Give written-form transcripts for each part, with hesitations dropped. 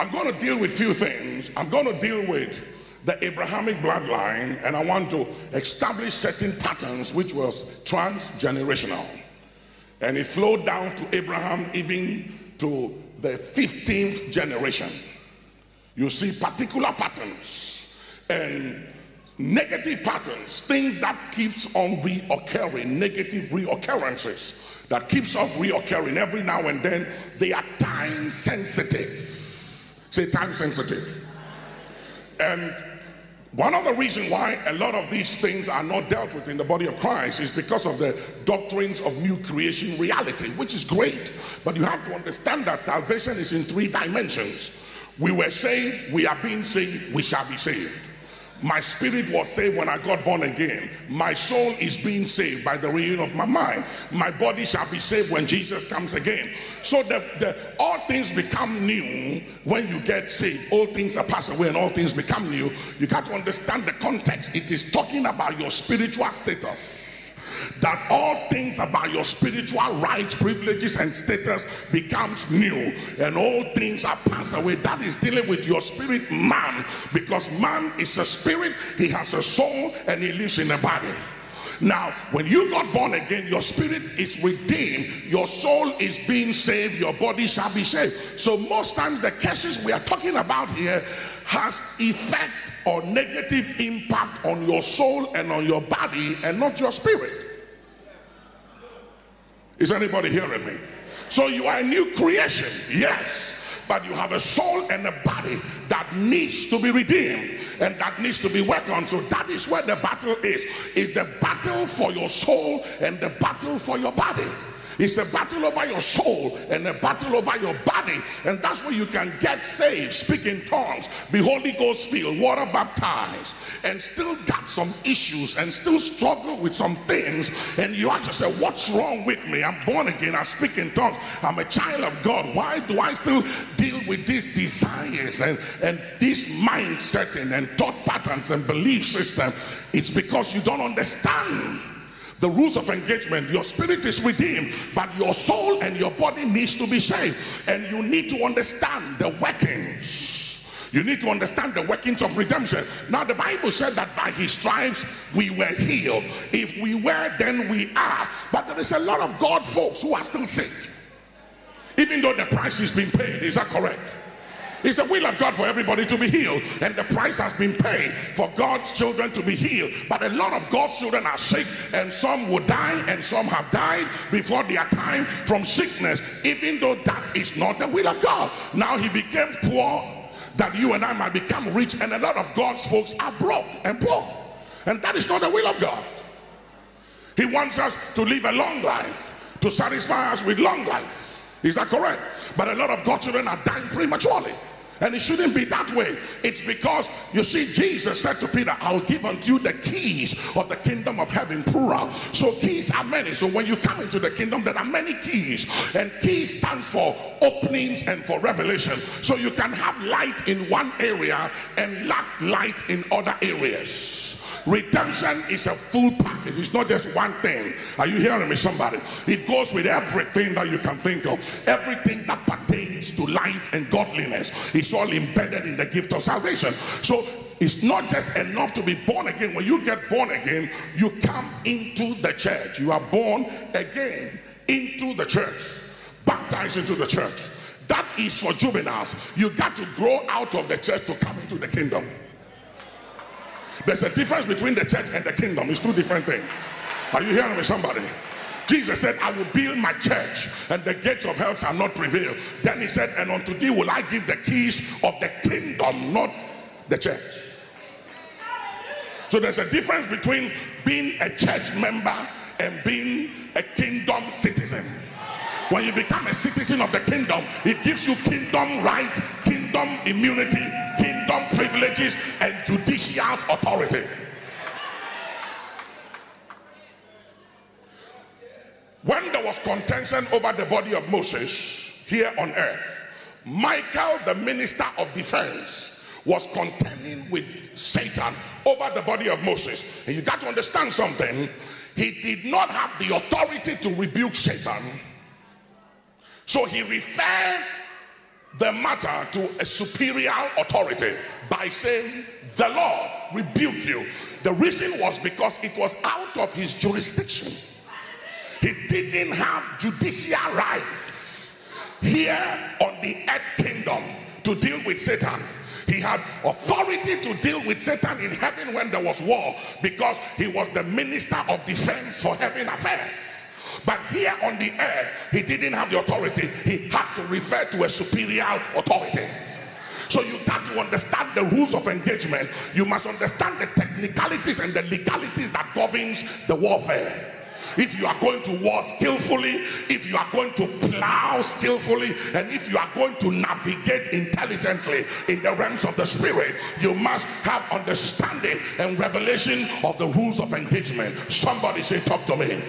I'm going to deal with few things. I'm going to deal with the Abrahamic bloodline, and I want to establish certain patterns which was transgenerational. And it flowed down to Abraham even to the 15th generation. You see particular patterns and negative patterns, things that keeps on reoccurring, negative reoccurrences that keeps on reoccurring every now and then. They are time sensitive. Say time sensitive. And one of the reasons why a lot of these things are not dealt with in the body of Christ is because of the doctrines of new creation reality, which is great. But you have to understand that salvation is in 3 dimensions. We were saved, we are being saved, we shall be saved. My spirit was saved when I got born again. My soul is being saved by the renewing of my mind. My body shall be saved when Jesus comes again. So all things become new when you get saved. All things are passed away and all things become new. You got to understand the context. It is talking about your spiritual status. That all things about your spiritual rights, privileges, and status becomes new, and all things are passed away. That is dealing with your spirit man, because man is a spirit, he has a soul, and he lives in a body. Now, when you got born again, your spirit is redeemed, your soul is being saved, your body shall be saved. So most times the cases we are talking about here has effect or negative impact on your soul and on your body, and not your spirit. Is anybody hearing me? So you are a new creation, yes, but you have a soul and a body that needs to be redeemed and that needs to be worked on. So that is where the battle is the battle for your soul and the battle for your body. It's a battle over your soul and a battle over your body, and that's where you can get saved, speak in tongues, be Holy Ghost filled, water baptized, and still got some issues and still struggle with some things, and you have to say, what's wrong with me? I'm born again, I speak in tongues, I'm a child of God. Why do I still deal with these desires and this mindset and thought patterns and belief system? It's because you don't understand the rules of engagement. Your spirit is redeemed, but your soul and your body needs to be saved. And you need to understand the workings. You need to understand the workings of redemption. Now the Bible said that by his stripes we were healed. If we were, then we are. But there is a lot of God folks who are still sick, even though the price has been paid. Is that correct? It's the will of God for everybody to be healed, and the price has been paid for God's children to be healed. But a lot of God's children are sick, and some will die, and some have died before their time from sickness, even though that is not the will of God. Now he became poor that you and I might become rich, and a lot of God's folks are broke and poor, and that is not the will of God. He wants us to live a long life, to satisfy us with long life. Is that correct? But a lot of God's children are dying prematurely. And it shouldn't be that way. It's because, you see, Jesus said to Peter, I'll give unto you the keys of the kingdom of heaven, plural. So keys are many. So when you come into the kingdom, there are many keys. And keys stands for openings and for revelation. So you can have light in one area and lack light in other areas. Redemption is a full package. It's not just one thing. Are you hearing me, somebody? It goes with everything that you can think of. Everything that pertains to life and godliness is all embedded in the gift of salvation. So it's not just enough to be born again. When you get born again, you come into the church. You are born again into the church, baptized into the church. That is for juveniles. You got to grow out of the church to come into the kingdom. There's a difference between the church and the kingdom. It's 2 different things. Are you hearing me, somebody? Jesus said, I will build my church, and the gates of hell shall not prevail. Then he said, and unto thee will I give the keys of the kingdom, not the church. So there's a difference between being a church member and being a kingdom citizen. When you become a citizen of the kingdom, it gives you kingdom rights, kingdom immunity, kingdom privileges, and judicial authority. When there was contention over the body of Moses here on earth, Michael, the minister of defense, was contending with Satan over the body of Moses. And you got to understand something. He did not have the authority to rebuke Satan. So he referred the matter to a superior authority by saying, "The Lord rebuke you." The reason was because it was out of his jurisdiction. He didn't have judicial rights here on the earth kingdom to deal with Satan. He had authority to deal with Satan in heaven when there was war, because he was the minister of defense for heaven affairs. But here on the earth, he didn't have the authority. He had to refer to a superior authority. So you got to understand the rules of engagement. You must understand the technicalities and the legalities that governs the warfare. If you are going to war skillfully, if you are going to plow skillfully, and if you are going to navigate intelligently in the realms of the spirit, you must have understanding and revelation of the rules of engagement. Somebody say, "Talk to me."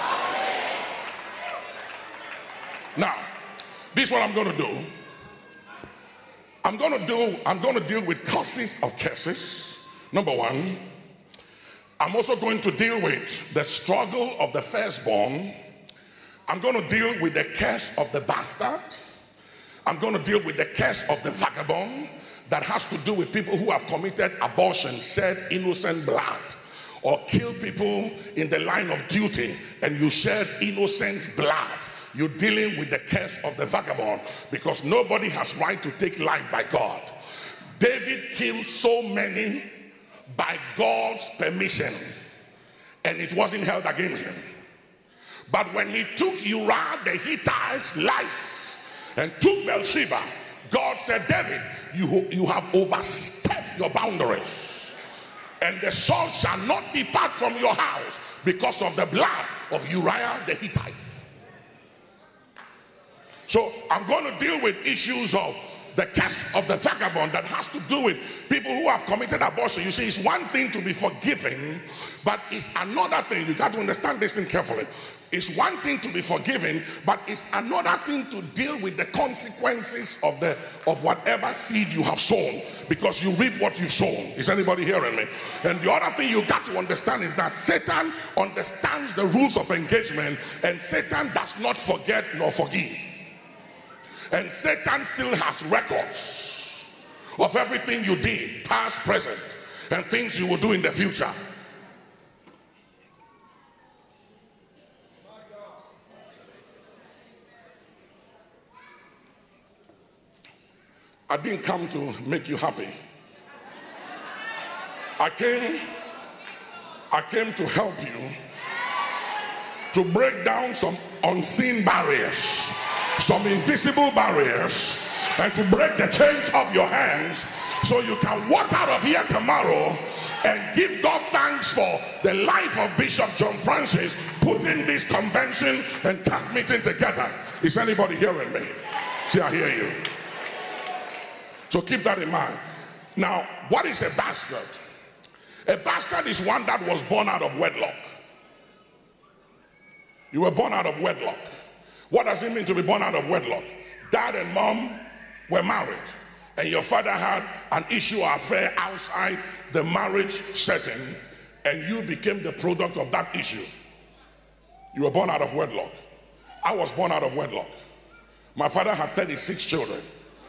Now, this is what I'm going to do. I'm going to deal with causes of curses. Number one. I'm also going to deal with the struggle of the firstborn. I'm going to deal with the curse of the bastard. I'm going to deal with the curse of the vagabond, that has to do with people who have committed abortion, shed innocent blood, or killed people in the line of duty, and you shed innocent blood. You're dealing with the curse of the vagabond, because nobody has right to take life by God. David killed so many by God's permission, and it wasn't held against him. But when he took Uriah the Hittite's life and took Bathsheba, God said, "David, you have overstepped your boundaries, and the sword shall not depart from your house because of the blood of Uriah the Hittite." So I'm going to deal with issues of the curse of the vagabond that has to do with people who have committed abortion. You see, it's one thing to be forgiven, but it's another thing. You got to understand this thing carefully. It's one thing to be forgiven, but it's another thing to deal with the consequences of whatever seed you have sown, because you reap what you've sown. Is anybody hearing me? And the other thing you got to understand is that Satan understands the rules of engagement, and Satan does not forget nor forgive. And Satan still has records of everything you did, past, present, and things you will do in the future. I didn't come to make you happy. I came to help you to break down some unseen barriers, some invisible barriers, and to break the chains of your hands, so you can walk out of here tomorrow and give God thanks for the life of Bishop John Francis putting this convention and camp meeting together. Is anybody hearing me? See, I hear you. So keep that in mind. Now, what is a bastard? A bastard is one that was born out of wedlock. You were born out of wedlock. What does it mean to be born out of wedlock? Dad and mom were married, and your father had an issue or affair outside the marriage setting, and you became the product of that issue. You were born out of wedlock. I was born out of wedlock. My father had 36 children.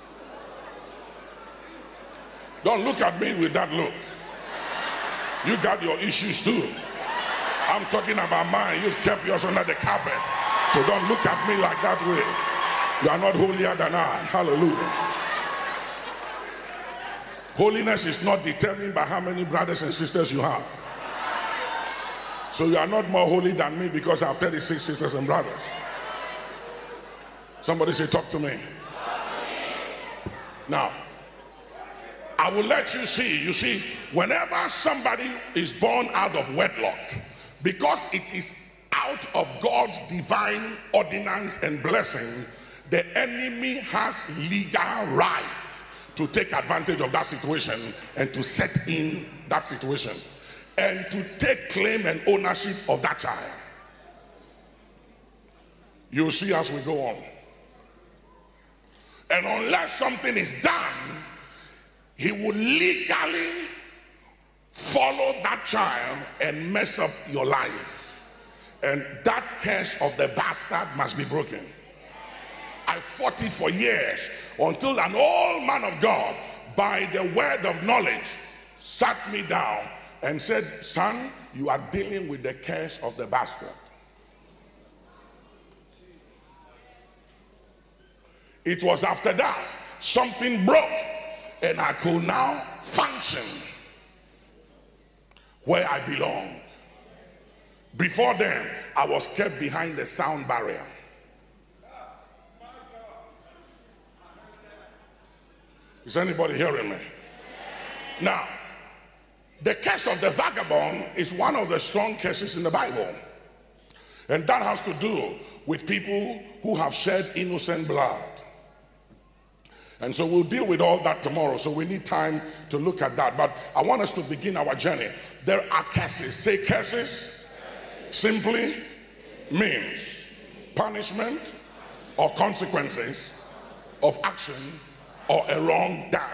Don't look at me with that look. You got your issues too. I'm talking about mine. You've kept yours under the carpet. So don't look at me like that way. You are not holier than I. Hallelujah. Holiness is not determined by how many brothers and sisters you have. So you are not more holy than me because I have 36 sisters and brothers. Somebody say, "Talk to me." Now, I will let you see. You see, whenever somebody is born out of wedlock, because it is out of God's divine ordinance and blessing, the enemy has legal right to take advantage of that situation and to set in that situation and to take claim and ownership of that child. You'll see as we go on. And unless something is done, he will legally follow that child and mess up your life. And that curse of the bastard must be broken. I fought it for years until an old man of God, by the word of knowledge, sat me down and said, son, you are dealing with the curse of the bastard. It was after that something broke and I could now function where I belong. Before then, I was kept behind the sound barrier. Is anybody hearing me? Now, the curse of the vagabond is one of the strong curses in the Bible. And that has to do with people who have shed innocent blood. And so we'll deal with all that tomorrow. So we need time to look at that. But I want us to begin our journey. There are curses. Say curses. Simply means punishment or consequences of action or a wrong done.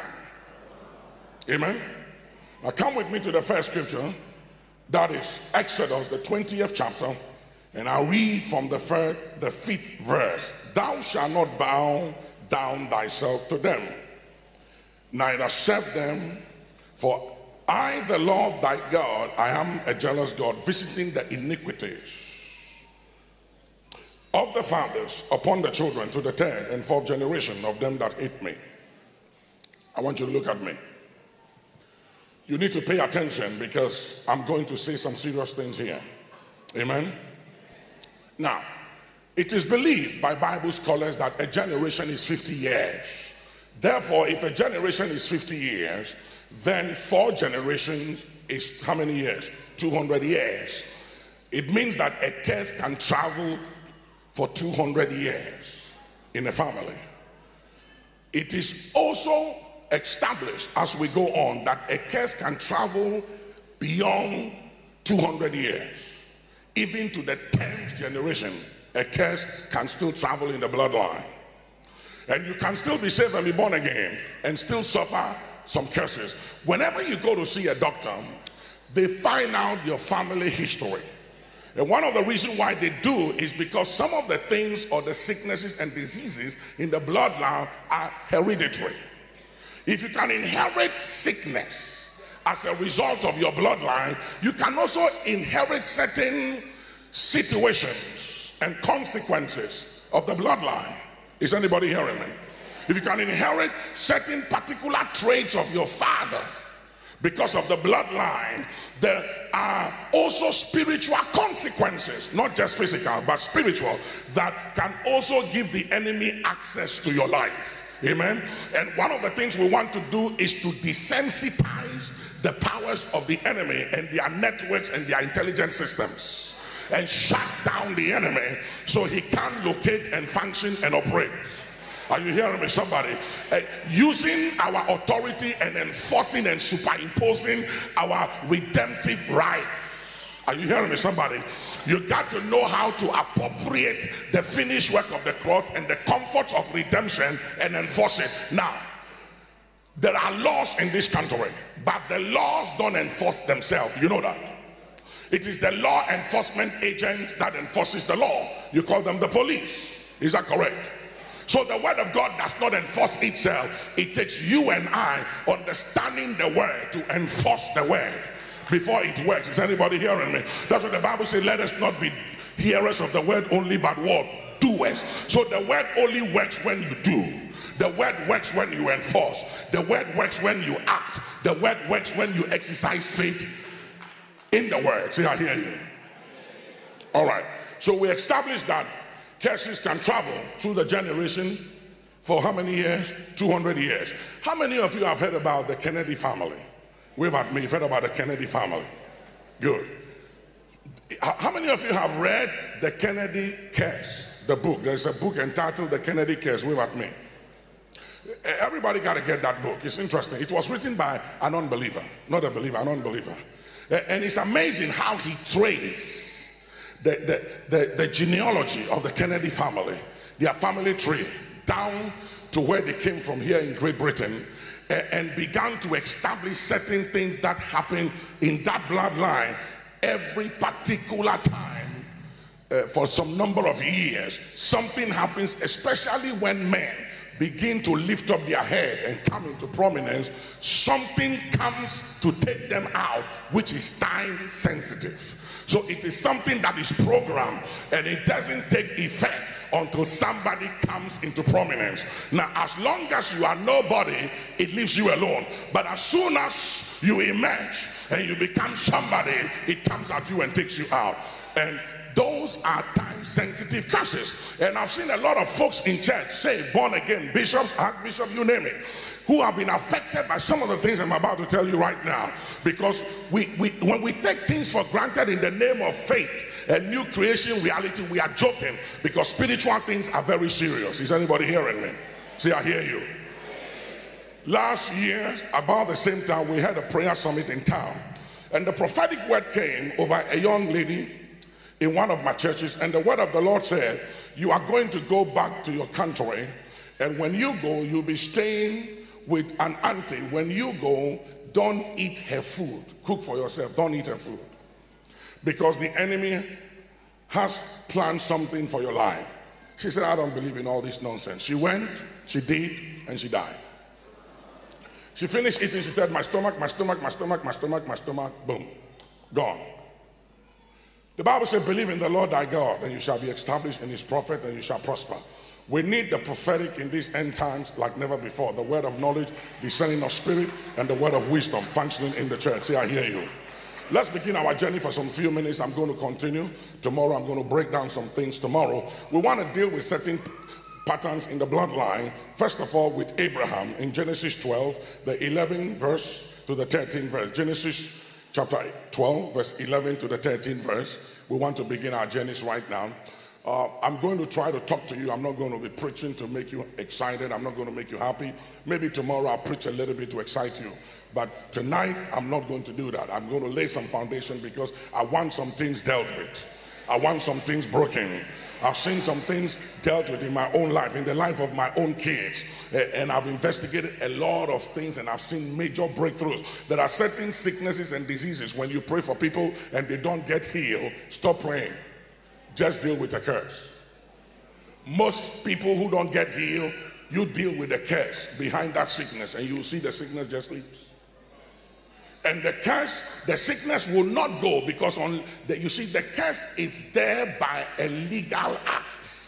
Amen. Now come with me to the first scripture. That is Exodus, the 20th chapter. And I'll read from the 5th verse. Thou shalt not bow down thyself to them, neither serve them, for I, the Lord thy God, I am a jealous God, visiting the iniquities of the fathers upon the children to the 3rd and 4th generation of them that hate me. I want you to look at me. You need to pay attention because I'm going to say some serious things here. Amen. Now, it is believed by Bible scholars that a generation is 50 years. Therefore, if a generation is 50 years, then 4 generations is how many years? 200 years. It means that a curse can travel for 200 years in a family. It is also established as we go on that a curse can travel beyond 200 years. Even to the 10th generation, a curse can still travel in the bloodline. And you can still be saved and be born again and still suffer some curses. Whenever you go to see a doctor, they find out your family history. And one of the reasons why they do is because some of the things or the sicknesses and diseases in the bloodline are hereditary. If you can inherit sickness as a result of your bloodline, you can also inherit certain situations and consequences of the bloodline. Is anybody hearing me? If you can inherit certain particular traits of your father because of the bloodline, there are also spiritual consequences, not just physical but spiritual, that can also give the enemy access to your life. Amen. And one of the things we want to do is to desensitize the powers of the enemy and their networks and their intelligence systems, and shut down the enemy so he can't locate and function and operate. Are you hearing me, somebody? Using our authority and enforcing and superimposing our redemptive rights. Are you hearing me, somebody? You got to know how to appropriate the finished work of the cross and the comforts of redemption and enforce it. Now, there are laws in this country, but the laws don't enforce themselves. You know that. It is the law enforcement agents that enforces the law. You call them the police. Is that correct? So the word of God does not enforce itself. It takes you and I understanding the word to enforce the word before it works. Is anybody hearing me? That's what the Bible says. Let us not be hearers of the word only, but what? Doers. So the word only works when you do. The word works when you enforce. The word works when you act. The word works when you exercise faith in the word. See, I hear you. All right. So we established that curses can travel through the generation for how many years? 200 years. How many of you have heard about the Kennedy family? Wave at me. You've heard about the Kennedy family. Good. How many of you have read the Kennedy Curse, the book? There's a book entitled The Kennedy Curse. Wave at me. Everybody got to get that book. It's interesting. It was written by an unbeliever. Not a believer, an unbeliever. And it's amazing how he traced the genealogy of the Kennedy family, their family tree, down to where they came from here in Great Britain, and began to establish certain things that happened in that bloodline every particular time for some number of years, something happens, especially when men begin to lift up their head and come into prominence. Something comes to take them out, which is time sensitive. So it is something that is programmed, and it doesn't take effect until somebody comes into prominence. Now, as long as you are nobody, it leaves you alone. But as soon as you emerge and you become somebody, it comes at you and takes you out. And those are time-sensitive curses. And I've seen a lot of folks in church, say born again, bishops, archbishops, you name it, who have been affected by some of the things I'm about to tell you right now. Because when we take things for granted in the name of faith and new creation reality, we are joking, because spiritual things are very serious. Is anybody hearing me? See, I hear you. Last year, about the same time, we had a prayer summit in town, and the prophetic word came over a young lady in one of my churches, and the word of the Lord said, you are going to go back to your country, and when you go, you'll be staying with an auntie. When you go, don't eat her food. Cook for yourself. Don't eat her food, because the enemy has planned something for your life. She said, I don't believe in all this nonsense. She went, she did, and she died. She finished eating. She said, my stomach, boom, gone. The Bible says, believe in the Lord thy God, and you shall be established in his prophet, and you shall prosper. We need the prophetic in these end times like never before. The word of knowledge, discerning of spirit, and the word of wisdom functioning in the church. See, I hear you. Let's begin our journey for some few minutes. I'm going to continue. Tomorrow, I'm going to break down some things tomorrow. We want to deal with certain patterns in the bloodline. First of all, with Abraham in Genesis 12, the 11th verse to the 13th verse. Genesis chapter 12, verse 11 to the 13th verse. We want to begin our journeys right now. I'm going to try to talk to you. I'm not going to be preaching to make you excited. I'm not going to make you happy. Maybe tomorrow I'll preach a little bit to excite you. But tonight, I'm not going to do that. I'm going to lay some foundation, because I want some things dealt with. I want some things broken. I've seen some things dealt with in my own life, in the life of my own kids. And I've investigated a lot of things, and I've seen major breakthroughs. There are certain sicknesses and diseases, when you pray for people and they don't get healed, stop praying. Just deal with the curse. Most people who don't get healed, you deal with the curse behind that sickness, and you'll see the sickness just leaves. And the curse, the sickness will not go, because you see, the curse is there by a legal act.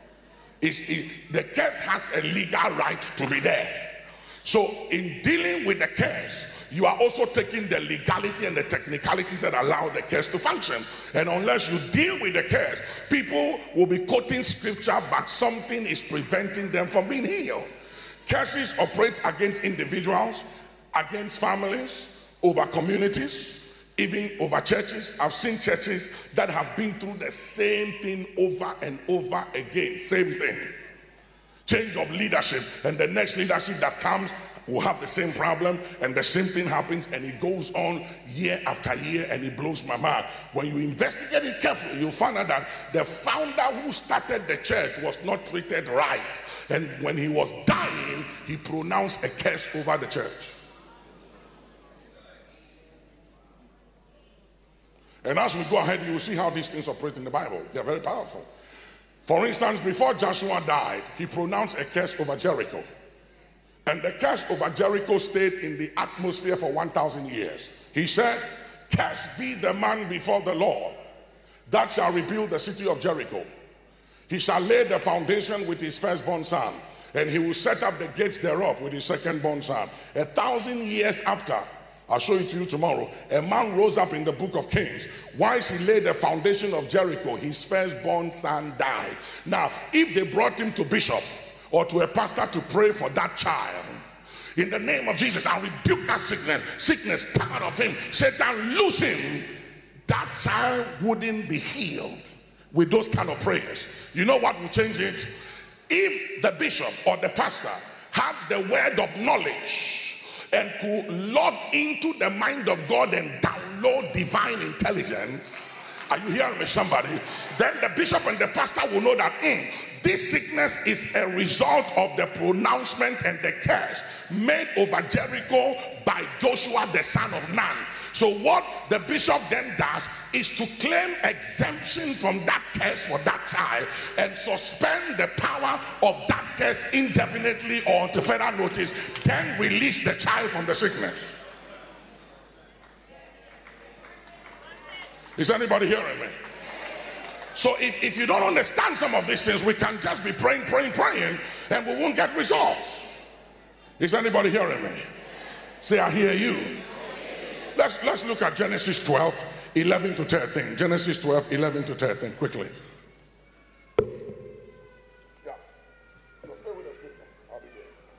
The curse has a legal right to be there. So in dealing with the curse, you are also taking the legality and the technicalities that allow the curse to function. And unless you deal with the curse, people will be quoting scripture, but something is preventing them from being healed. Curses operate against individuals, against families, over communities, even over churches. I've seen churches that have been through the same thing over and over again. Same thing. Change of leadership, and the next leadership that comes will have the same problem, and the same thing happens, and it goes on year after year, and it blows my mind. When you investigate it carefully, you'll find out that the founder who started the church was not treated right, and when he was dying, he pronounced a curse over the church. And as we go ahead, you will see how these things operate in the Bible. They are very powerful. For instance, before Joshua died, he pronounced a curse over Jericho. And the curse over Jericho stayed in the atmosphere for 1,000 years. He said, cursed be the man before the Lord that shall rebuild the city of Jericho. He shall lay the foundation with his firstborn son, and he will set up the gates thereof with his secondborn son. 1,000 years after, I'll show it to you tomorrow, a man rose up in the book of Kings. Whilst he laid the foundation of Jericho, his firstborn son died. Now, if they brought him to bishop or to a pastor to pray for that child, in the name of Jesus, I rebuke that sickness come out of him, Satan, loose him, that child wouldn't be healed with those kind of prayers. You know what will change it? If the bishop or the pastor had the word of knowledge and could log into the mind of God and download divine intelligence, are you hearing me, somebody? Then the bishop and the pastor will know that this sickness is a result of the pronouncement and the curse made over Jericho by Joshua the son of Nun. So what the bishop then does is to claim exemption from that curse for that child and suspend the power of that curse indefinitely or until further notice, then release the child from the sickness. Is anybody hearing me? So if you don't understand some of these things, we can just be praying, and we won't get results. Is anybody hearing me? Say, I hear you. Let's look at Genesis 12, 11 to 13. Genesis 12, 11 to 13, quickly. Yeah. Just stay with the scripture. I'll be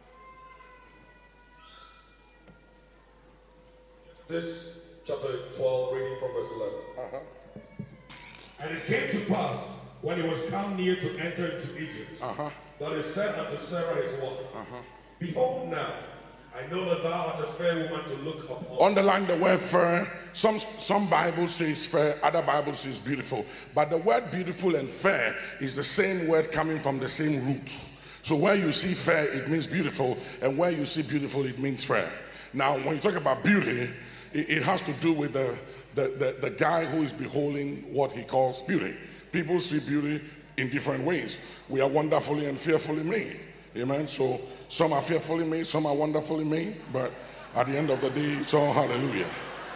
there. This chapter 12, reading from verse 11. And it came to pass, when he was come near to enter into Egypt, that he said unto Sarah his wife, Behold now, I know that thou art a fair woman to look upon. Underline the word fair. Some Bible says fair, other Bible says beautiful. But the word beautiful and fair is the same word coming from the same root. So where you see fair, it means beautiful, and where you see beautiful, it means fair. Now, when you talk about beauty, it has to do with the guy who is beholding what he calls beauty. People see beauty in different ways. We are wonderfully and fearfully made. Amen. So some are fearfully made, some are wonderfully made, but at the end of the day, it's all hallelujah.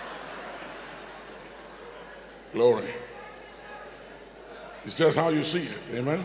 Glory. It's just how you see it. Amen.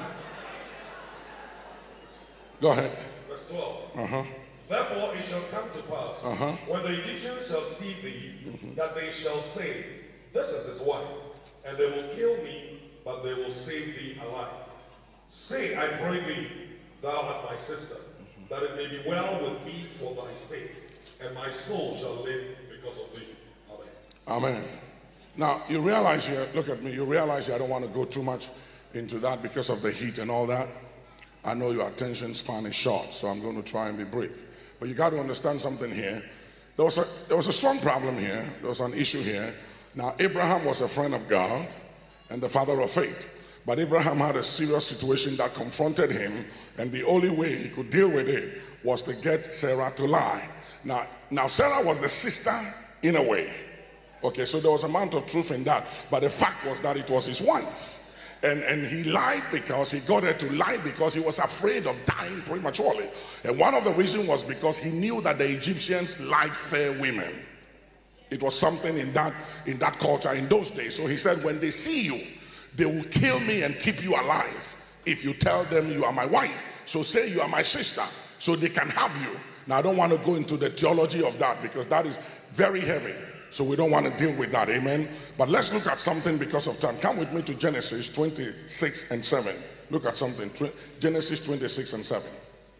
Go ahead. Verse 12. Therefore it shall come to pass, when the Egyptians shall see thee, that they shall say, This is his wife, and they will kill me, but they will save thee alive. Say, I pray thee, thou art my sister, that it may be well with me for thy sake, and my soul shall live because of thee. Amen. Amen. Now, you realize here, look at me, you realize here, I don't want to go too much into that because of the heat and all that. I know your attention span is short, so I'm going to try and be brief. But you got to understand something here. There was a strong problem here. There was an issue here. Now, Abraham was a friend of God and the father of faith. But Abraham had a serious situation that confronted him, and the only way he could deal with it was to get Sarah to lie. Now Sarah was the sister in a way. Okay, so there was an amount of truth in that. But the fact was that it was his wife. And he lied because he got her to lie because he was afraid of dying prematurely. And one of the reasons was because he knew that the Egyptians liked fair women. It was something in that culture in those days. So he said, when they see you, they will kill me and keep you alive if you tell them you are my wife. So say you are my sister so they can have you. Now, I don't want to go into the theology of that because that is very heavy. So we don't want to deal with that, amen? But let's look at something because of time. Come with me to Genesis 26 and 7. Look at something. Genesis 26 and 7.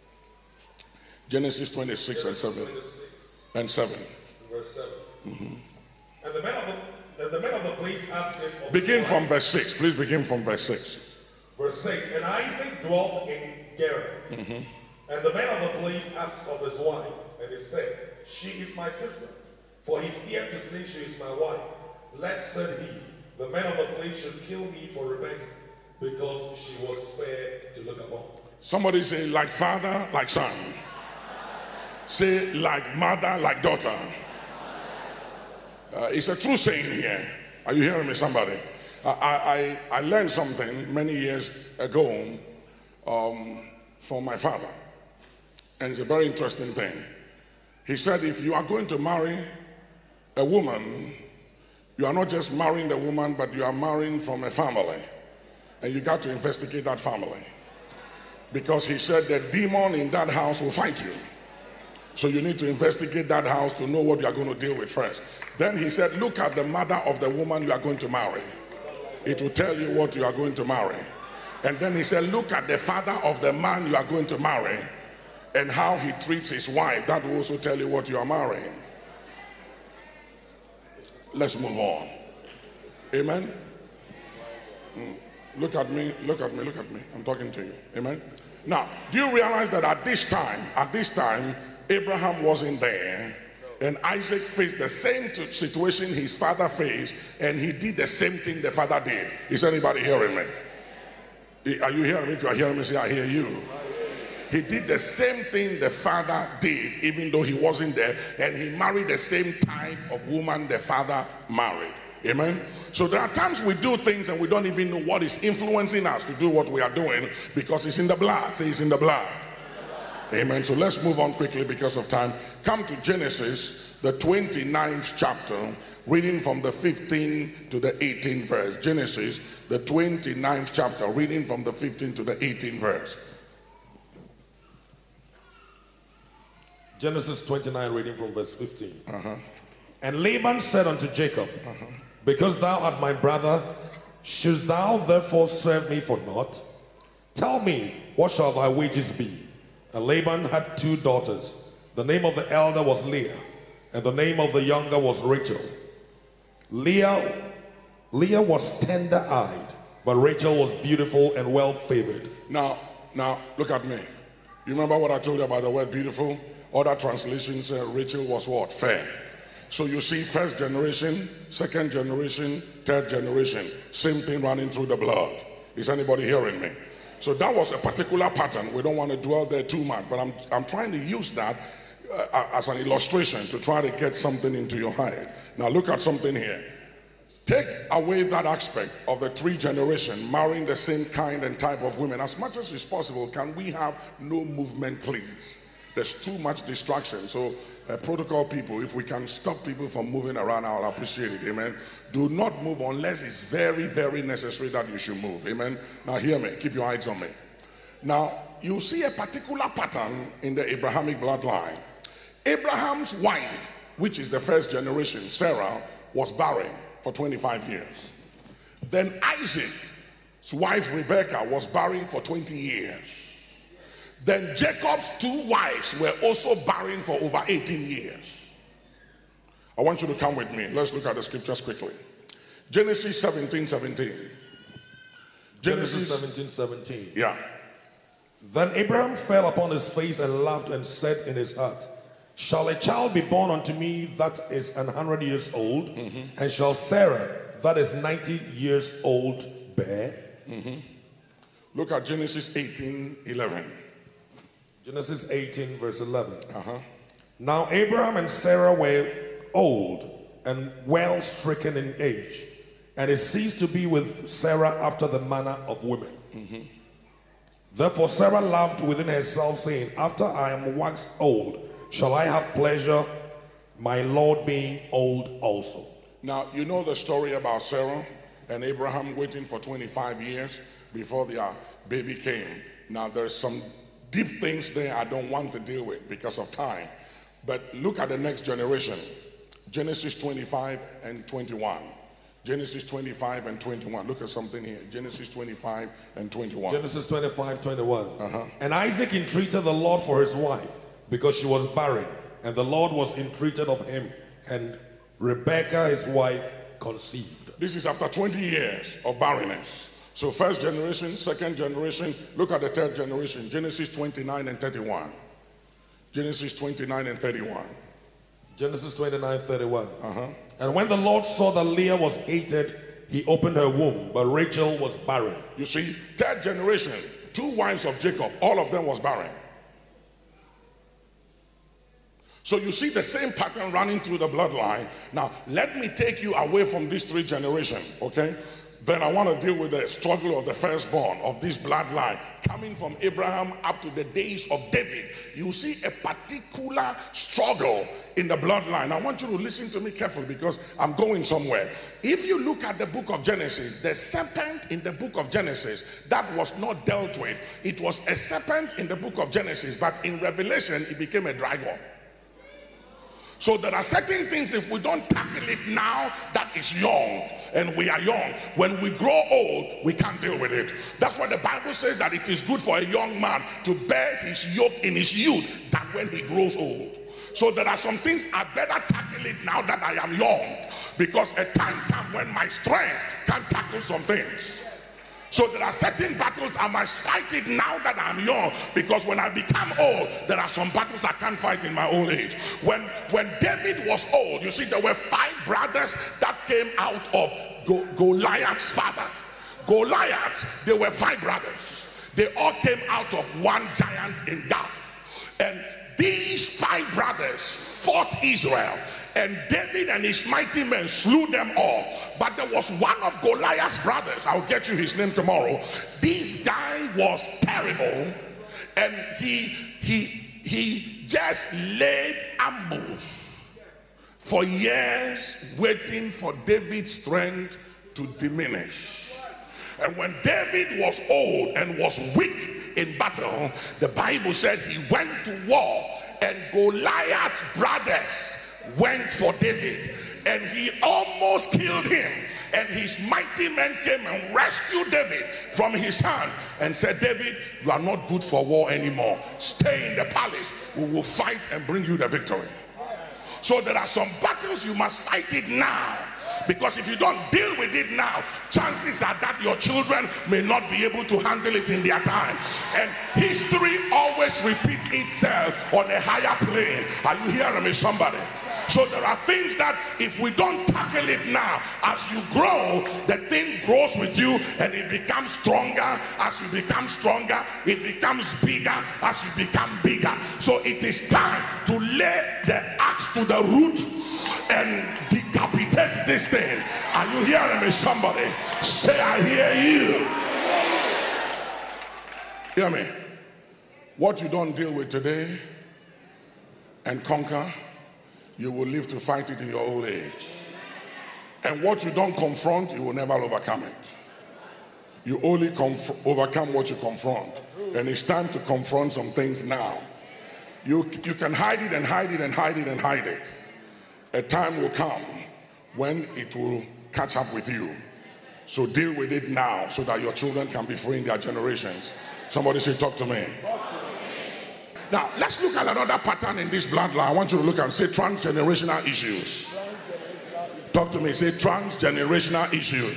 Genesis 26 and 7. And 7. Verse 7. And the men of the place asked him... Begin from verse 6. Please begin from verse 6. Verse 6. And Isaac dwelt in Gerar. And the men of the place asked of his wife. And he said, She is my sister. For he feared to say she is my wife. Lest, said he, the men of the place should kill me for Rebekah, because she was fair to look upon. Somebody say, like father, like son. Say, like mother, like daughter. It's a true saying here. Are you hearing me, somebody? I learned something many years ago from my father. And it's a very interesting thing. He said, if you are going to marry a woman, you are not just marrying the woman, but you are marrying from a family. And you got to investigate that family. Because he said the demon in that house will fight you. So you need to investigate that house to know what you are going to deal with first. Then he said, look at the mother of the woman you are going to marry. It will tell you what you are going to marry. And then he said, look at the father of the man you are going to marry and how he treats his wife. That will also tell you what you are marrying. Let's move on. Amen. Look at me, look at me, look at me. I'm talking to you. Amen. Now, do you realize that at this time, Abraham wasn't there, and Isaac faced the same situation his father faced, and he did the same thing the father did? Is anybody hearing me? Are you hearing me? If you are hearing me, say, I hear you. He did the same thing the father did, even though he wasn't there, and he married the same type of woman the father married. Amen. So there are times we do things and we don't even know what is influencing us to do what we are doing, because it's in the blood. Say, it's in the blood. Amen. So let's move on quickly because of time. Come to Genesis, the 29th chapter, reading from the 15th to the 18th verse. Genesis, the 29th chapter, reading from the 15th to the 18th verse. Genesis 29, reading from verse 15. And Laban said unto Jacob, because thou art my brother, shouldst thou therefore serve me for naught? Tell me, what shall thy wages be? And Laban had 2 daughters. The name of the elder was Leah, and the name of the younger was Rachel. Leah was tender-eyed, but Rachel was beautiful and well-favored. Now, look at me. You remember what I told you about the word beautiful? Other translations say Rachel was what? Fair. So you see, first generation, second generation, third generation, same thing running through the blood. Is anybody hearing me? So that was a particular pattern. We don't want to dwell there too much, but I'm trying to use that as an illustration to try to get something into your head. Now look at something here. Take away that aspect of the 3 generation marrying the same kind and type of women. As much as is possible, can we have no movement, please? There's too much distraction. So protocol people, if we can stop people from moving around, I'll appreciate it. Amen. Do not move unless it's very, very necessary that you should move. Amen. Now hear me. Keep your eyes on me. Now you see a particular pattern in the Abrahamic bloodline. Abraham's wife, which is the first generation, Sarah, was barren for 25 years. Then Isaac's wife, Rebekah, was barren for 20 years. Then Jacob's 2 wives were also barren for over 18 years. I want you to come with me. Let's look at the scriptures quickly. Genesis 17:17. Genesis 17:17. Yeah. Then Abraham fell upon his face and laughed and said in his heart, shall a child be born unto me that is 100 years old? And shall Sarah that is 90 years old bear? Look at Genesis 18:11. Genesis 18 verse 11. Now Abraham and Sarah were old and well stricken in age, and it ceased to be with Sarah after the manner of women. Therefore Sarah laughed within herself, saying, after I am waxed old, shall I have pleasure, my Lord being old also? Now you know the story about Sarah and Abraham waiting for 25 years before their baby came. Now there's some deep things there I don't want to deal with because of time. But look at the next generation. Genesis 25 and 21. Genesis 25 and 21. Look at something here. Genesis 25 and 21. Genesis 25:21. And Isaac entreated the Lord for his wife, because she was barren, and the Lord was entreated of him, and Rebekah his wife conceived. This is after 20 years of barrenness. So first generation, second generation, look at the third generation, Genesis 29 and 31. Genesis 29 and 31. Genesis 29:31. And when the Lord saw that Leah was hated, he opened her womb, but Rachel was barren. You see, third generation, 2 wives of Jacob, all of them was barren. So you see the same pattern running through the bloodline. Now, let me take you away from these 3 generations, okay? Then I want to deal with the struggle of the firstborn of this bloodline coming from Abraham up to the days of David. You see a particular struggle in the bloodline. I want you to listen to me carefully because I'm going somewhere. If you look at the book of Genesis, the serpent in the book of Genesis that was not dealt with, it was a serpent in the book of Genesis, but in Revelation it became a dragon. So there are certain things, if we don't tackle it now, that is young, and we are young. When we grow old, we can't deal with it. That's why the Bible says that it is good for a young man to bear his yoke in his youth than when he grows old. So there are some things I better tackle it now that I am young, because a time comes when my strength can tackle some things. So there are certain battles I must fight it now that I'm young, because when I become old, there are some battles I can't fight in my old age. When David was old, you see, there were 5 brothers that came out of Goliath's father. Goliath, there were 5 brothers. They all came out of one giant in Gath. And these 5 brothers fought Israel. And David and his mighty men slew them all. But there was one of Goliath's brothers. I'll get you his name tomorrow. This guy was terrible. And he just laid ambush for years, waiting for David's strength to diminish. And when David was old and was weak in battle, the Bible said he went to war, and Goliath's brothers went for David, and he almost killed him. And his mighty men came and rescued David from his hand and said, David, you are not good for war anymore. Stay in the palace. We will fight and bring you the victory. So there are some battles you must fight it now. Because if you don't deal with it now, chances are that your children may not be able to handle it in their time. And history always repeats itself on a higher plane. Are you hearing me, somebody? So there are things that if we don't tackle it now, as you grow, the thing grows with you and it becomes stronger. As you become stronger, it becomes bigger as you become bigger. So it is time to lay the axe to the root and decapitate this thing. Are you hearing me, somebody? Say, I hear you. Hear me. What you don't deal with today and conquer, you will live to fight it in your old age. And what you don't confront, you will never overcome it. You only overcome what you confront. And it's time to confront some things now. You can hide it and hide it and hide it and hide it. A time will come when it will catch up with you. So deal with it now so that your children can be free in their generations. Somebody say, talk to me. Now, let's look at another pattern in this bloodline. I want you to look and say transgenerational issues. Talk to me. Say transgenerational issues.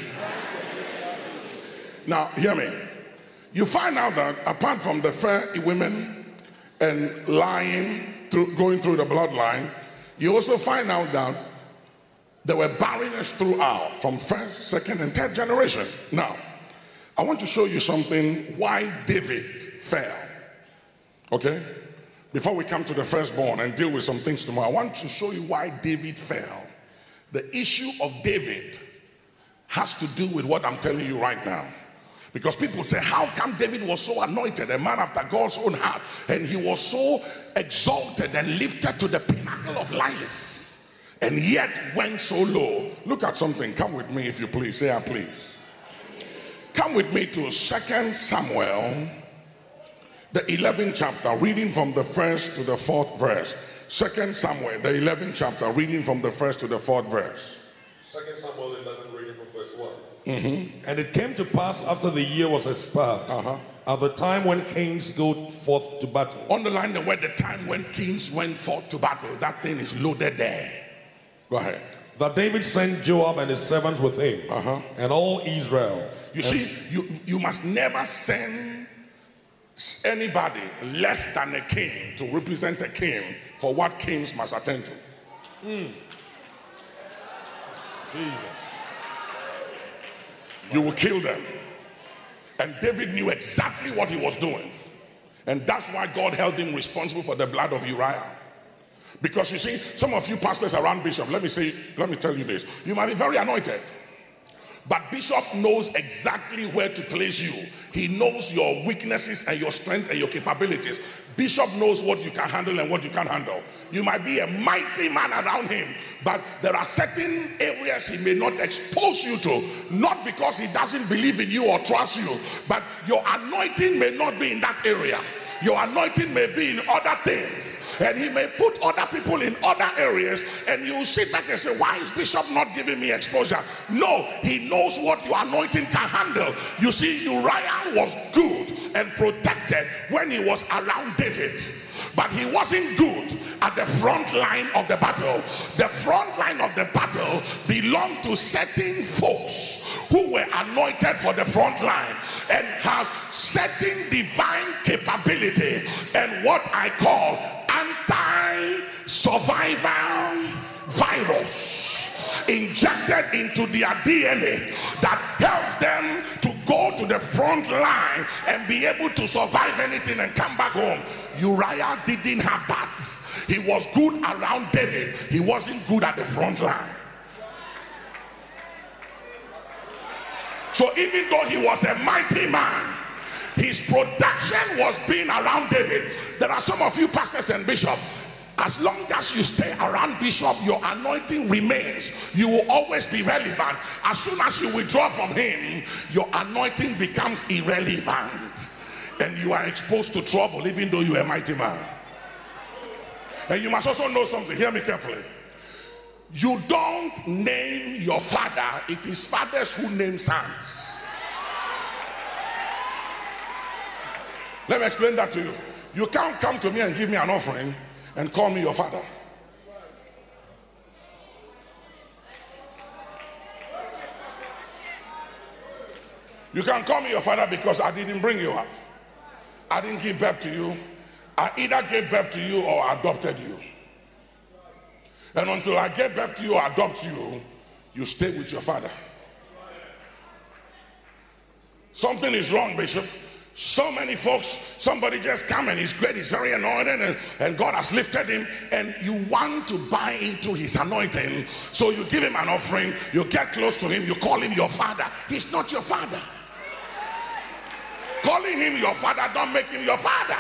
Now, hear me. You find out that apart from the fair women and lying, going through the bloodline, you also find out that there were barrenness throughout from first, second, and third generation. Now, I want to show you something why David fell. Okay? Before we come to the firstborn and deal with some things tomorrow, I want to show you why David fell. The issue of David has to do with what I'm telling you right now. Because people say, how come David was so anointed, a man after God's own heart, and he was so exalted and lifted to the pinnacle of life, and yet went so low? Look at something. Come with me if you please. Say, please. Come with me to 2 Samuel, the 11th chapter, reading from the 1st to the 4th verse. 2 Samuel, the 11th chapter, reading from the 1st to the 4th verse. 2 Samuel 11, reading from verse 1. And it came to pass after the year was expired, at the time when kings go forth to battle. Underline the word, the time when kings went forth to battle. That thing is loaded there. Go ahead. That David sent Joab and his servants with him, and all Israel. You see, you must never send anybody less than a king to represent a king for what kings must attend to. Jesus. You will kill them. And David knew exactly what he was doing. And that's why God held him responsible for the blood of Uriah. Because you see, some of you pastors around Bishop, let me tell you this. You might be very anointed, but Bishop knows exactly where to place you. He knows your weaknesses and your strength and your capabilities. Bishop knows what you can handle and what you can't handle. You might be a mighty man around him, but there are certain areas he may not expose you to, not because he doesn't believe in you or trust you, but your anointing may not be in that area. Your anointing may be in other things, and he may put other people in other areas, and you sit back and say, why is Bishop not giving me exposure? No, he knows what your anointing can handle. You see, Uriah was good and protected when he was around David, but he wasn't good at the front line of the battle. The front line of the battle belonged to certain folks who were anointed for the front line and has certain divine capability and what I call anti-survival virus. injected into their DNA that helps them to go to the front line and be able to survive anything and come back home. Uriah didn't have that. He was good around David. He wasn't good at the front line. So even though he was a mighty man, his production was being around David. There are some of you pastors and bishops, as long as you stay around bishop, your anointing remains. You will always be relevant. As soon as you withdraw from him, your anointing becomes irrelevant. And you are exposed to trouble even though you are a mighty man. And you must also know something. Hear me carefully. You don't name your father. It is fathers who name sons. Let me explain that to you. You can't come to me and give me an offering and call me your father. You can call me your father because I didn't bring you up. I didn't give birth to you. I either gave birth to you or adopted you. And until I give birth to you or adopt you, you stay with your father. Something is wrong, Bishop. So many folks, somebody just come and he's great, he's very anointed, and God has lifted him, and you want to buy into his anointing. So you give him an offering, you get close to him, you call him your father. He's not your father. Calling him your father don't make him your father.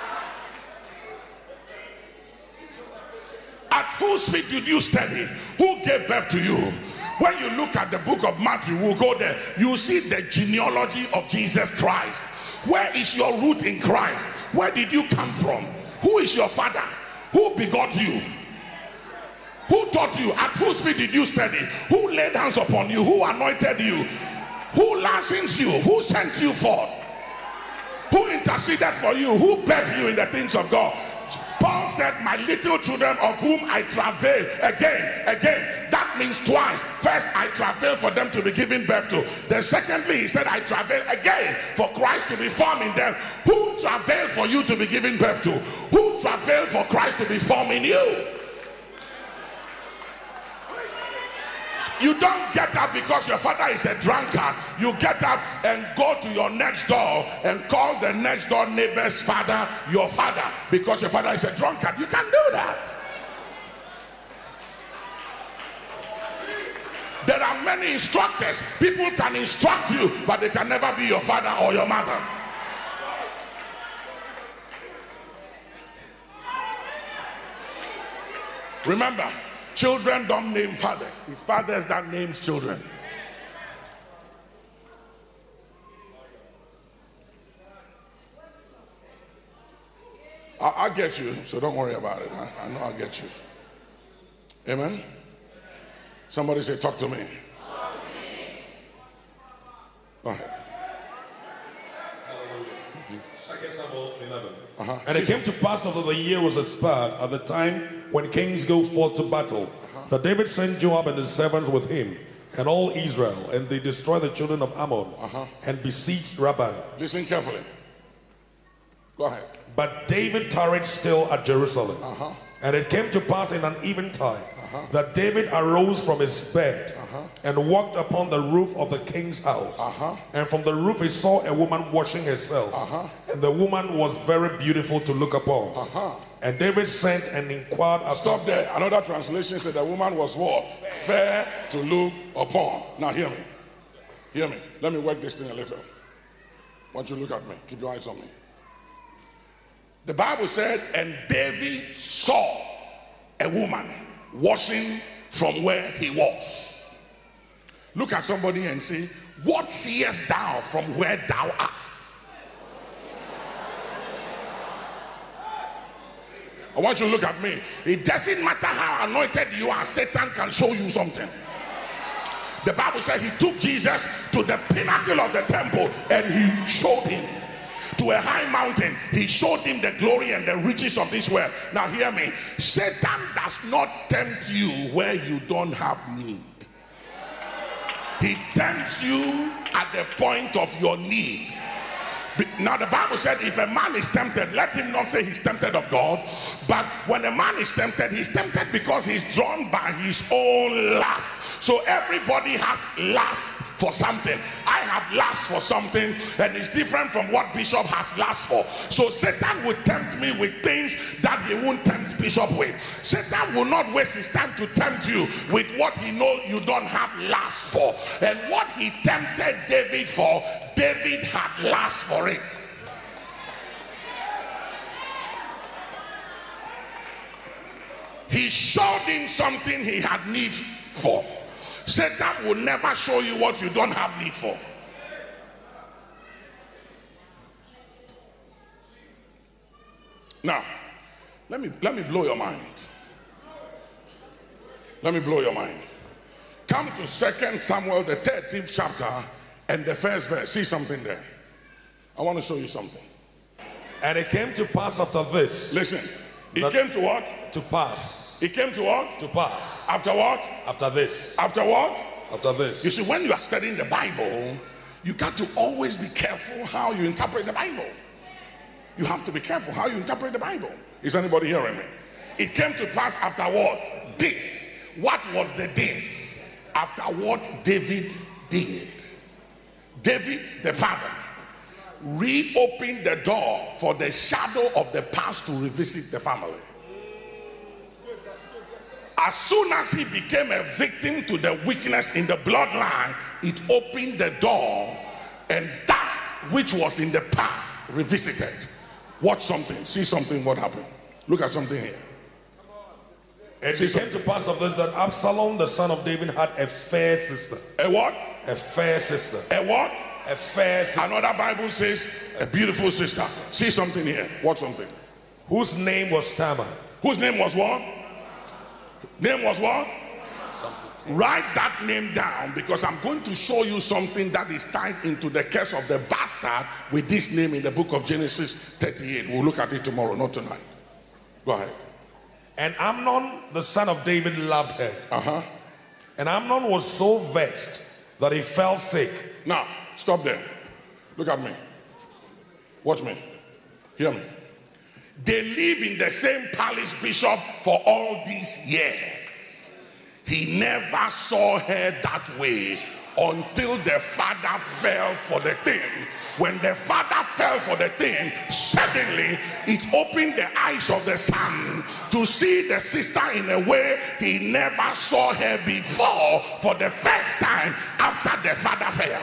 At whose feet did you study? Who gave birth to you? When you look at the book of Matthew, we'll go there, you see the genealogy of Jesus Christ. Where is your root in Christ? Where did you come from? Who is your father? Who begot you? Who taught you? At whose feet did you study? Who laid hands upon you? Who anointed you? Who licensed you? Who sent you forth? Who interceded for you? Who birthed you in the things of God? Paul said, my little children of whom I travail. Again, that means twice. First, I travail for them to be given birth to. Then secondly, he said, I travail again for Christ to be formed in them. Who travailed for you to be given birth to? Who travailed for Christ to be formed in you? You don't get up because your father is a drunkard. You get up and go to your next door and call the next door neighbor's father your father because your father is a drunkard. You can't do that. There are many instructors. People can instruct you, but they can never be your father or your mother. Remember, children don't name fathers. It's fathers that names children. I'll get you, so don't worry about it. I know I'll get you. Amen? Somebody say, talk to me. Talk to me. Go ahead. Hallelujah. 2 Samuel 11. And it came to pass after the year was expired, at the time when kings go forth to battle, that David sent Joab and his servants with him, and all Israel, and they destroyed the children of Ammon, and besieged Rabbah. Listen carefully. Go ahead. But David tarried still at Jerusalem. And it came to pass in an eventide that David arose from his bed and walked upon the roof of the king's house. And from the roof he saw a woman washing herself. And the woman was very beautiful to look upon. And David sent and inquired after. Stop there. Another translation said the woman was what? Fair to look upon. Now hear me. Hear me. Let me work this thing a little. I want you to look at me. Keep your eyes on me. The Bible said, and David saw a woman washing from where he was. Look at somebody and say, what seest thou from where thou art? I want you to look at me. It doesn't matter how anointed you are, Satan can show you something. The Bible said he took Jesus to the pinnacle of the temple and he showed him. To a high mountain, he showed him the glory and the riches of this world. Now hear me. Satan does not tempt you where you don't have need. He tempts you at the point of your need. Now the Bible said if a man is tempted, let him not say he's tempted of God, but when a man is tempted, he's tempted because he's drawn by his own lust. So everybody has lust for something. I have lust for something, and it's different from what Bishop has lust for. So Satan will tempt me with things that he won't tempt Bishop with. Satan will not waste his time to tempt you with what he knows you don't have lust for. And what he tempted David for, David had lust for it. He showed him something he had need for. Satan will never show you what you don't have need for. Now, let me blow your mind. Let me blow your mind. Come to 2 Samuel, the 13th chapter, and the first verse. See something there. I want to show you something. And it came to pass after this. Listen. It came to what? To pass. It came to what? To pass. After what? After this. After what? After this. You see, when you are studying the Bible, you got to always be careful how you interpret the Bible. You have to be careful how you interpret the Bible. Is anybody hearing me? It came to pass after what? This. What was the this? After what David did. David, the father, reopened the door for the shadow of the past to revisit the family. As soon as he became a victim to the weakness in the bloodline, it opened the door, and that which was in the past revisited. Watch something, see something, what happened. Look at something here. And it came to pass of this that Absalom, the son of David, had a fair sister. A what? A fair sister. A what? A fair sister. Another Bible says a beautiful sister. See something here. Watch something. Whose name was Tamar. Whose name was what? Name was what? Something. Write that name down, because I'm going to show you something that is tied into the curse of the bastard with this name in the book of Genesis 38. We'll look at it tomorrow, not tonight. Go ahead. And Amnon, the son of David, loved her. And Amnon was so vexed that he fell sick. Now, stop there. Look at me. Watch me. Hear me. They live in the same palace, Bishop, for all these years. He never saw her that way until the father fell for the thing. When the father fell for the thing, suddenly it opened the eyes of the son to see the sister in a way he never saw her before, for the first time after the father fell.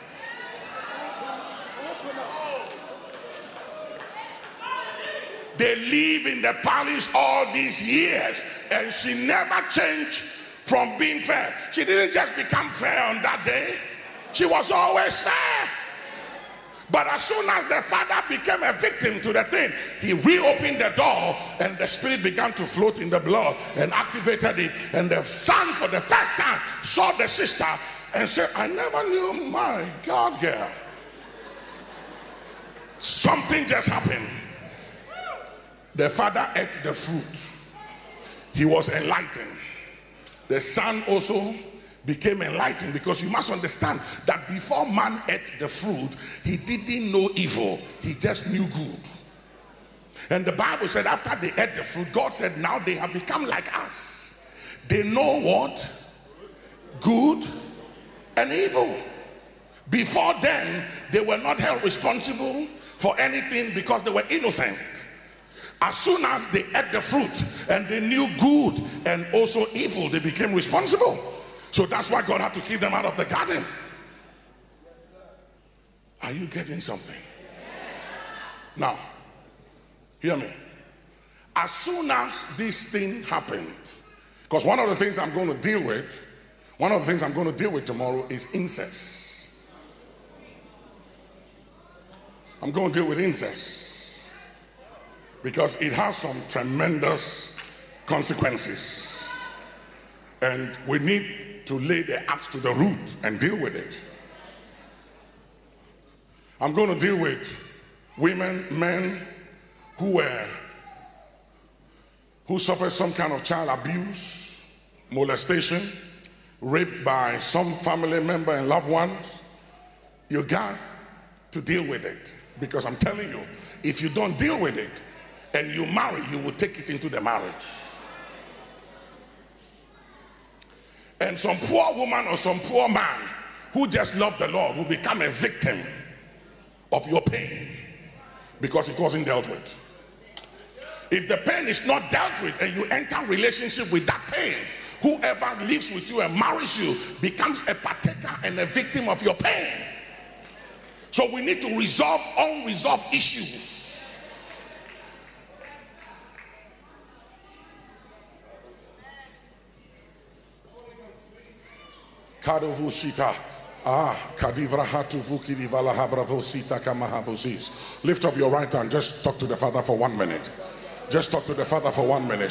They live in the palace all these years, and she never changed from being fair. She didn't just become fair on that day. She was always fair. But as soon as the father became a victim to the thing, he reopened the door, and the spirit began to float in the blood and activated it. And the son, for the first time, saw the sister and said, I never knew. My God, girl. Something just happened. The father ate the fruit. He was enlightened. The son also became enlightened, because you must understand that before man ate the fruit, he didn't know evil. He just knew good. And the Bible said after they ate the fruit, God said now they have become like us. They know what? Good and evil. Before then, they were not held responsible for anything because they were innocent. As soon as they ate the fruit and they knew good and also evil, they became responsible. So that's why God had to keep them out of the garden. Are you getting something? Now, hear me. As soon as this thing happened, because one of the things I'm going to deal with tomorrow is incest. I'm going to deal with incest, because it has some tremendous consequences, and we need to lay the axe to the root and deal with it. I'm going to deal with women, men who suffer some kind of child abuse, molestation, rape by some family member and loved ones. You got to deal with it. Because I'm telling you, if you don't deal with it and you marry, you will take it into the marriage. And some poor woman or some poor man who just love the Lord will become a victim of your pain because it wasn't dealt with. If the pain is not dealt with and you enter relationship with that pain, whoever lives with you and marries you becomes a partaker and a victim of your pain. So we need to resolve unresolved issues. Lift up your right hand. Just talk to the Father for 1 minute. Just talk to the Father for 1 minute.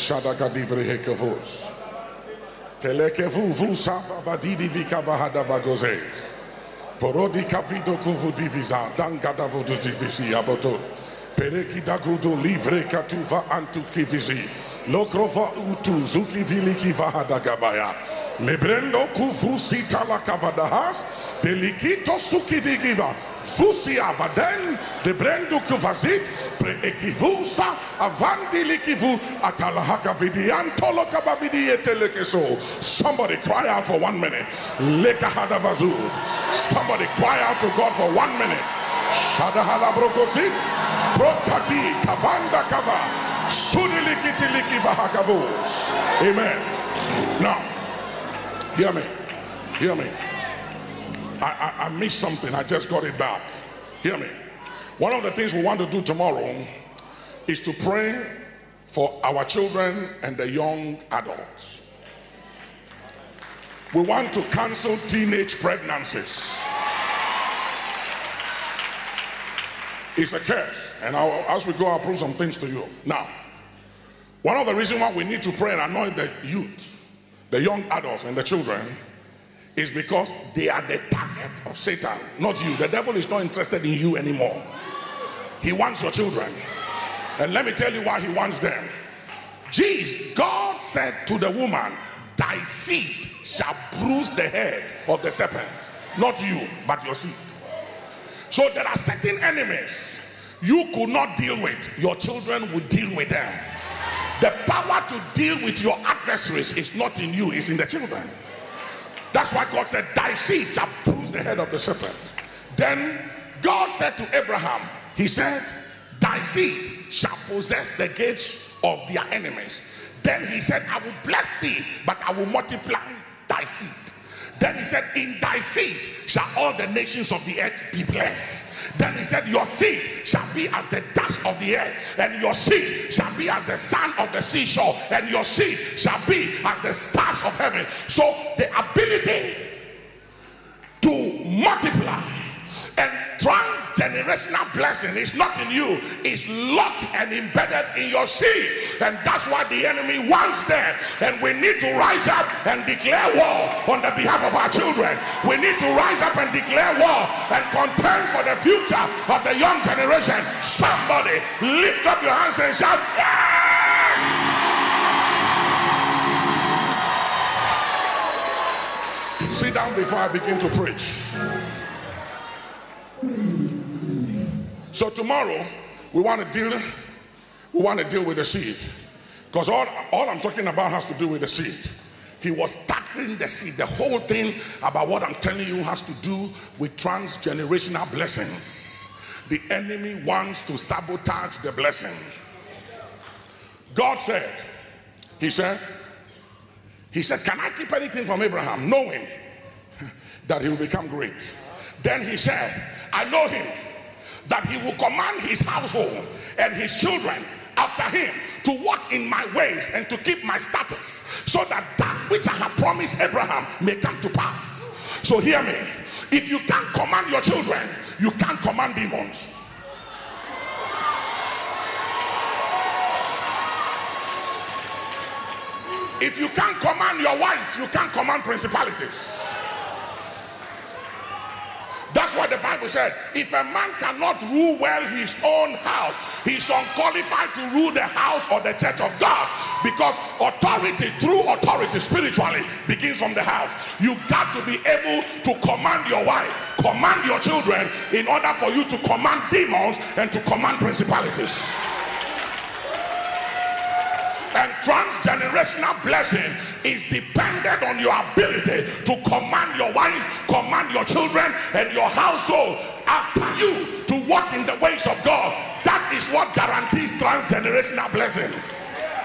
Porodi kavido kuvu divisa, dangada vodu divisi aboto. Pereki dagudo livre katuva antu kivisi. Lokrova utu zuki viliki vahada gabaya. Lebrendo kufu sita la kavadahas. Delikito suki digiva. Fusi avaden. Debrendo kuvazit. Pre ekivusa. Avandi likivu. Atalahaka vidiantolo kabavidietelekeso. Somebody cry out for 1 minute. Lekahada vazud. Somebody cry out to God for 1 minute. Shadahala brokosit. Brokadi kabanda kava. Sudilikiti vahakavos. Amen. Now, hear me. Hear me. I missed something. I just got it back. Hear me. One of the things we want to do tomorrow is to pray for our children and the young adults. We want to cancel teenage pregnancies. It's a curse. And as we go, I'll prove some things to you. Now, one of the reasons why we need to pray and anoint the youth, the young adults and the children, is because they are the target of Satan, not you. The devil is not interested in you anymore. He wants your children. And let me tell you why he wants them. God said to the woman, thy seed shall bruise the head of the serpent. Not you, but your seed. So there are certain enemies you could not deal with. Your children will deal with them. The power to deal with your adversaries is not in you, it's in the children. That's why God said, thy seed shall bruise the head of the serpent. Then God said to Abraham, he said, thy seed shall possess the gates of their enemies. Then he said, I will bless thee, but I will multiply thy seed. Then he said, in thy seed shall all the nations of the earth be blessed. Then he said, your seed shall be as the dust of the earth, and your seed shall be as the sand of the seashore, and your seed shall be as the stars of heaven. So the ability to multiply and transgenerational blessing is not in you, it's locked and embedded in your seed. And that's why the enemy wants that. And we need to rise up and declare war on the behalf of our children. We need to rise up and declare war and contend for the future of the young generation. Somebody lift up your hands and shout, yeah! Sit down before I begin to preach. So tomorrow we want to deal with the seed, because all I'm talking about has to do with the seed. He was tackling the seed. The whole thing about what I'm telling you has to do with transgenerational blessings. The enemy wants to sabotage the blessing. God said, he said, can I keep anything from Abraham, knowing that he will become great? Then he said, I know him, that he will command his household and his children after him to walk in my ways and to keep my status, so that that which I have promised Abraham may come to pass. So hear me. If you can't command your children, you can't command demons. If you can't command your wife, you can't command principalities. That's That's what the Bible said. If a man cannot rule well his own house, he's unqualified to rule the house or the church of God. Because authority, true authority spiritually, begins from the house. You got to be able to command your wife, command your children, in order for you to command demons and to command principalities. And transgenerational blessing is dependent on your ability to command your wife, command your children and your household after you to walk in the ways of God. That is what guarantees transgenerational blessings.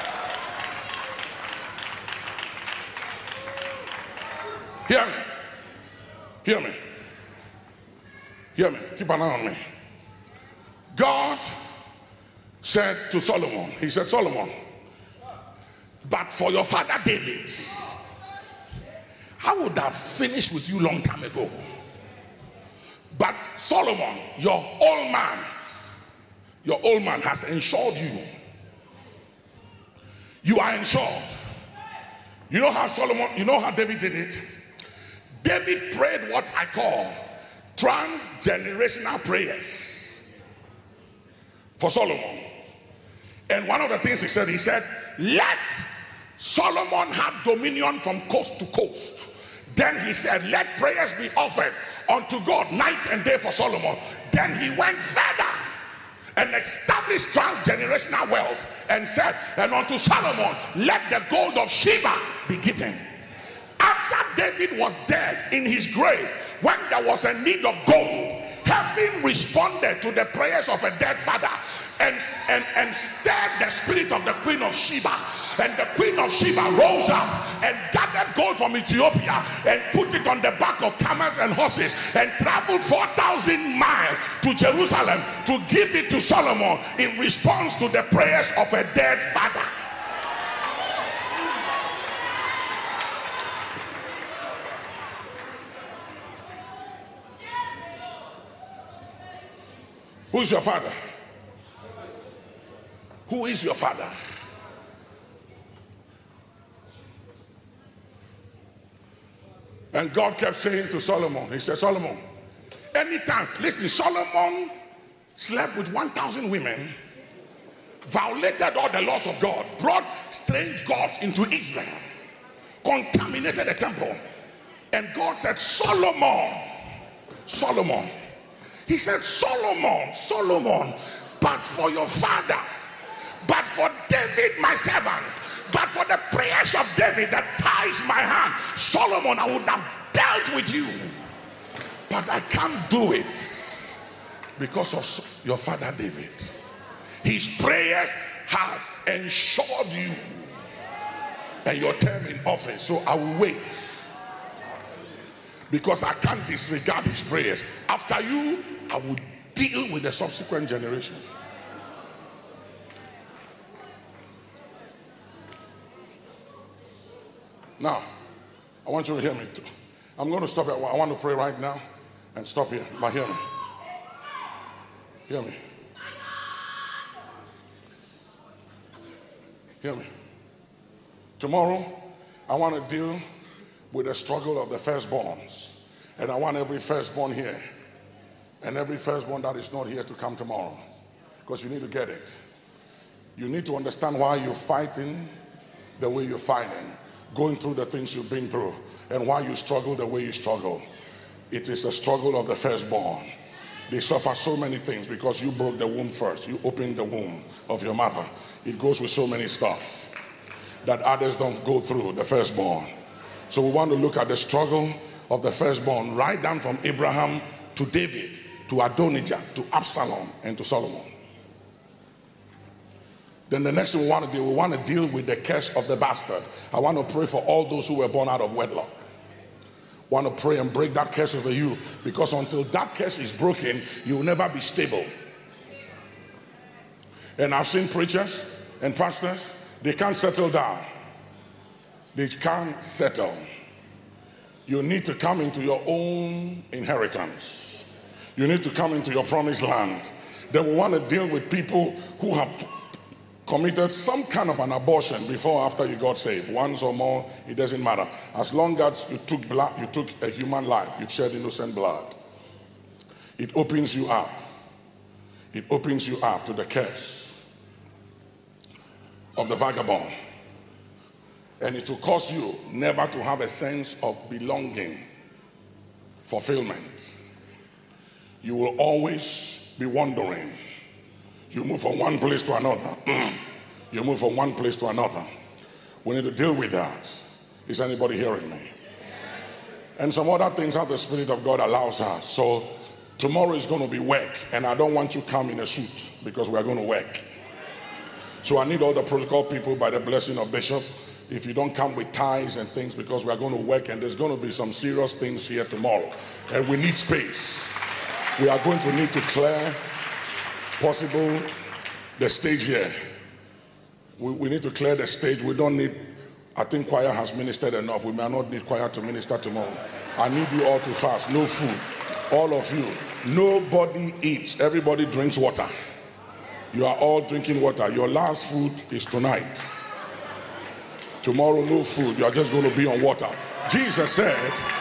Hear me. Hear me. Hear me. Keep an eye on me. God said to Solomon, he said, Solomon, but for your father David, I would have finished with you long time ago. But Solomon, your old man has insured you. You are insured. You know how David did it? David prayed what I call transgenerational prayers for Solomon. And one of the things he said, let Solomon have dominion from coast to coast. Then he said, let prayers be offered unto God night and day for Solomon. Then he went further and established transgenerational wealth and said, and unto Solomon, let the gold of Sheba be given. After David was dead in his grave, when there was a need of gold, heaven responded to the prayers of a dead father and stirred the spirit of the queen of Sheba. And the queen of Sheba rose up and gathered gold from Ethiopia and put it on the back of camels and horses and traveled 4,000 miles to Jerusalem to give it to Solomon in response to the prayers of a dead father. Who's your father? Who is your father? And God kept saying to Solomon, he said, Solomon, anytime, listen, Solomon slept with 1,000 women, violated all the laws of God, brought strange gods into Israel, contaminated the temple. And God said, Solomon, he said, Solomon, but for your father, but for David my servant, but for the prayers of David that ties my hand, Solomon, I would have dealt with you. But I can't do it because of your father David. His prayers has ensured you and your term in office. So I will wait, because I can't disregard his prayers. After you, I will deal with the subsequent generation. Now, I want you to hear me too. I'm going to stop here. I want to pray right now and stop here. But hear me. Hear me. Hear me. Tomorrow, I want to deal with the struggle of the firstborns. And I want every firstborn here and every firstborn that is not here to come tomorrow, because you need to get it. You need to understand why you're fighting the way you're fighting, going through the things you've been through, and why you struggle the way you struggle. It is a struggle of the firstborn. They suffer so many things because you broke the womb first. You opened the womb of your mother. It goes with so many stuff that others don't go through, the firstborn. So we want to look at the struggle of the firstborn, right down from Abraham to David, to Adonijah, to Absalom, and to Solomon. Then the next thing we want to deal with the curse of the bastard. I want to pray for all those who were born out of wedlock. I want to pray and break that curse over you, because until that curse is broken, you will never be stable. And I've seen preachers and pastors, they can't settle down. They can't settle. You need to come into your own inheritance. You need to come into your promised land. Then we want to deal with people who have committed some kind of an abortion before or after you got saved. Once or more, it doesn't matter. As long as you took blood, you took a human life, you shed innocent blood. it opens you up. It opens you up to the curse of the vagabond. And it will cause you never to have a sense of belonging, fulfillment. You will always be wandering. You move from one place to another. You move from one place to another. We need to deal with that. Is anybody hearing me? And some other things that the Spirit of God allows us. So tomorrow is going to be work, and I don't want you to come in a suit because we are going to work. So I need all the protocol people, by the blessing of Bishop, if you don't come with ties and things, because we are going to work, and there's going to be some serious things here tomorrow, and we need space. We are going to need to clear possible the stage here. We need to clear the stage. We don't need, I think choir has ministered enough. We may not need choir to minister tomorrow. I need you all to fast. No food. All of you. Nobody eats. Everybody drinks water. You are all drinking water. Your last food is tonight. Tomorrow, no food. You are just going to be on water. Jesus said,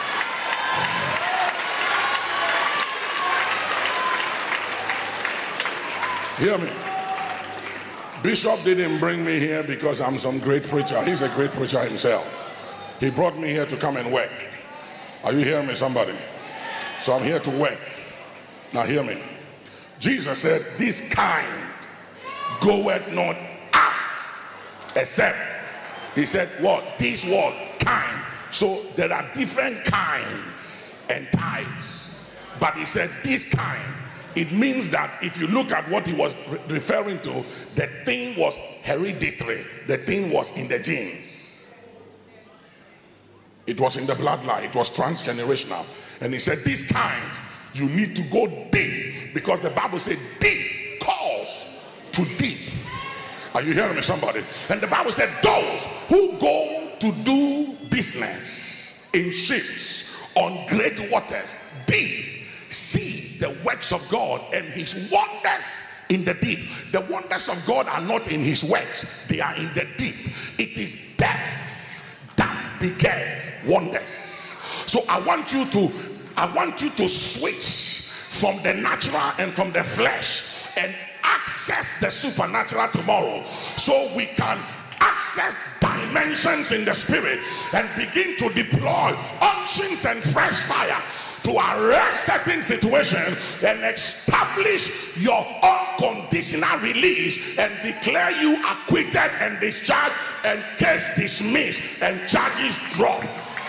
hear me. Bishop didn't bring me here because I'm some great preacher. He's a great preacher himself. He brought me here to come and work. Are you hearing me, somebody? So I'm here to work. Now hear me. Jesus said, this kind goeth not out, except, he said, what? This word, kind. So there are different kinds and types. But he said, this kind. It means that if you look at what he was referring to, the thing was hereditary. The thing was in the genes. It was in the bloodline. It was transgenerational. And he said, this kind, you need to go deep. Because the Bible said, deep calls to deep. Are you hearing me, somebody? And the Bible said, those who go to do business in ships on great waters, these see the works of God and his wonders in the deep. The wonders of God are not in his works, they are in the deep. It is depths that begets wonders. So I want you to switch from the natural and from the flesh and access the supernatural tomorrow, so we can access dimensions in the spirit and begin to deploy unctions and fresh fire to arrest certain situations and establish your unconditional release and declare you acquitted and discharged and case dismissed and charges dropped.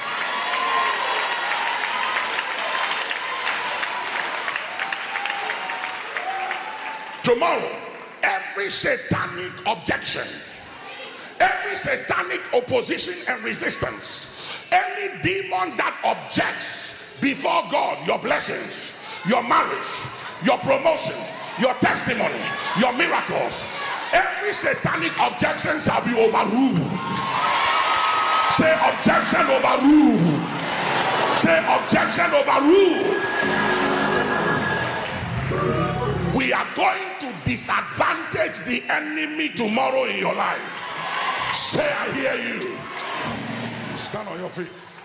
Tomorrow, every satanic objection, every satanic opposition and resistance, any demon that objects before God, your blessings, your marriage, your promotion, your testimony, your miracles, every satanic objection shall be overruled. Say objection overruled. Say objection overruled. We are going to disadvantage the enemy tomorrow in your life. Say, I hear you. Stand on your feet.